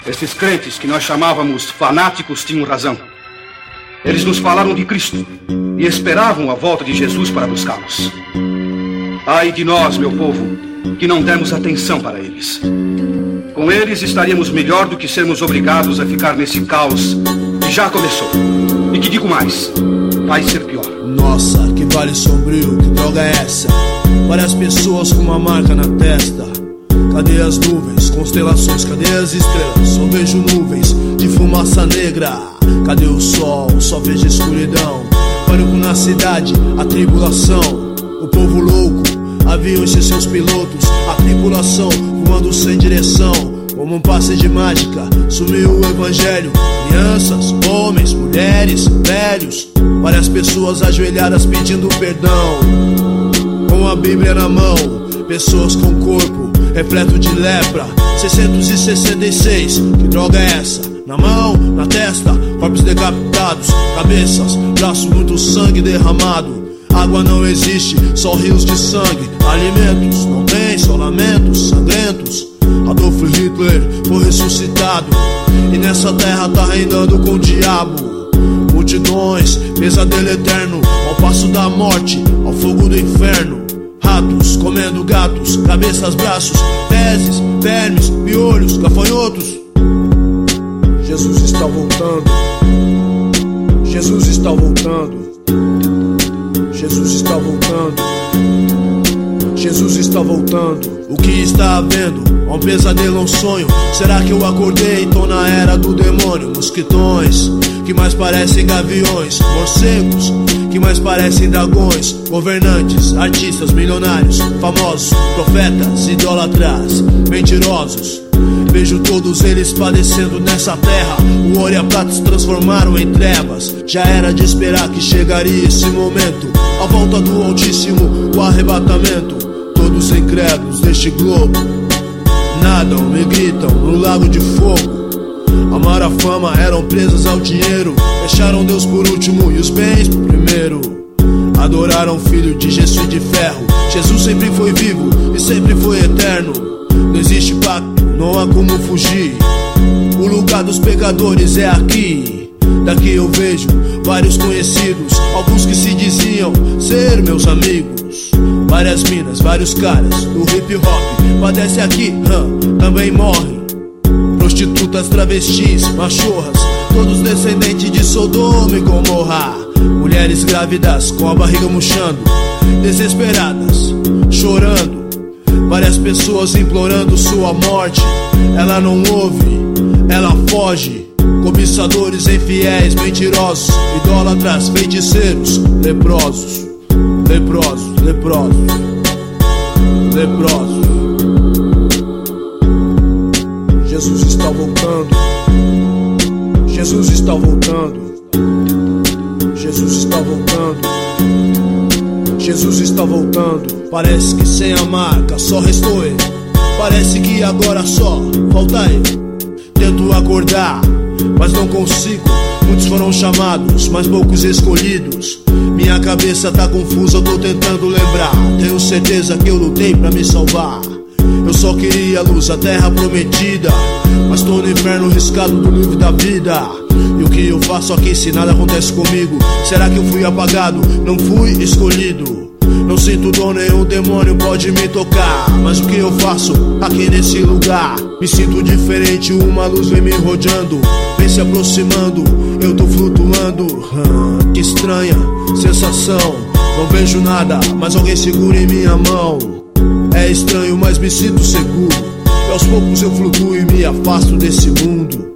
Esses crentes que nós chamávamos fanáticos tinham razão. Eles nos falaram de Cristo e esperavam a volta de Jesus para buscá-los. Ai de nós, meu povo, que não demos atenção para eles. Com eles estaríamos melhor do que sermos obrigados a ficar nesse caos que já começou. E que digo mais, vai ser pior. Nossa, que vale sombrio, que droga é essa? Várias pessoas com uma marca na testa. Cadê as nuvens, constelações, cadê as estrelas? Só vejo nuvens de fumaça negra. Cadê o sol, só vejo escuridão. Pânico na cidade, a tribulação. O povo louco, aviões e seus pilotos. A tripulação voando sem direção. Como um passe de mágica, sumiu o evangelho. Crianças, homens, mulheres, velhos. Várias pessoas ajoelhadas pedindo perdão, com a Bíblia na mão. Pessoas com corpo repleto de lepra. 666, que droga é essa? Na mão, na testa, corpos decapitados. Cabeças, braços, muito sangue derramado. Água não existe, só rios de sangue. Alimentos não tem, só lamentos sangrentos. Adolf Hitler foi ressuscitado e nessa terra tá reinando com o diabo. Multidões, pesadelo eterno, ao passo da morte, ao fogo do inferno. Ratos comendo gatos, cabeças, braços, fezes, vermes, piolhos, gafanhotos. Jesus está voltando. Jesus está voltando. Jesus está voltando. Jesus está voltando. O que está havendo? Um pesadelo, um sonho? Será que eu acordei? Tô na era do demônio. Mosquitões que mais parecem gaviões. Morcegos que mais parecem dragões. Governantes, artistas, milionários, famosos, profetas, idólatras, mentirosos. Vejo todos eles padecendo nessa terra. O ouro e a prata se transformaram em trevas. Já era de esperar que chegaria esse momento. A volta do Altíssimo, o arrebatamento. Todos incrédulos deste globo nadam, me gritam no lago de fogo. Amaram a fama, eram presas ao dinheiro. Deixaram Deus por último e os bens por primeiro. Adoraram o filho de Jesus de ferro. Jesus sempre foi vivo e sempre foi eterno. Não existe pacto, não há como fugir. O lugar dos pecadores é aqui. Daqui eu vejo vários conhecidos, alguns que se diziam ser meus amigos. Várias minas, vários caras do hip hop padecem aqui, também morrem. Prostitutas, travestis, machorras, todos descendentes de Sodoma e Gomorra. Mulheres grávidas com a barriga murchando, desesperadas, chorando. Várias pessoas implorando sua morte. Ela não ouve, ela foge. Cobiçadores infiéis, mentirosos, idólatras, feiticeiros, leprosos, leprosos, leprosos, leprosos. Jesus está voltando. Jesus está voltando. Jesus está voltando. Jesus está voltando. Parece que sem a marca só restou ele. Parece que agora só falta ele. Tento acordar, mas não consigo. Muitos foram chamados, mas poucos escolhidos. Minha cabeça tá confusa, eu tô tentando lembrar. Tenho certeza que eu lutei pra me salvar. Eu só queria a luz, a terra prometida, mas tô no inferno riscado do livro da vida. E o que eu faço aqui se nada acontece comigo? Será que eu fui apagado? Não fui escolhido. Não sinto dor, nenhum demônio pode me tocar. Mas o que eu faço aqui nesse lugar? Me sinto diferente, uma luz vem me rodeando, vem se aproximando, eu tô flutuando. Que estranha sensação. Não vejo nada, mas alguém segura em minha mão. É estranho, mas me sinto seguro. E aos poucos eu flutuo e me afasto desse mundo.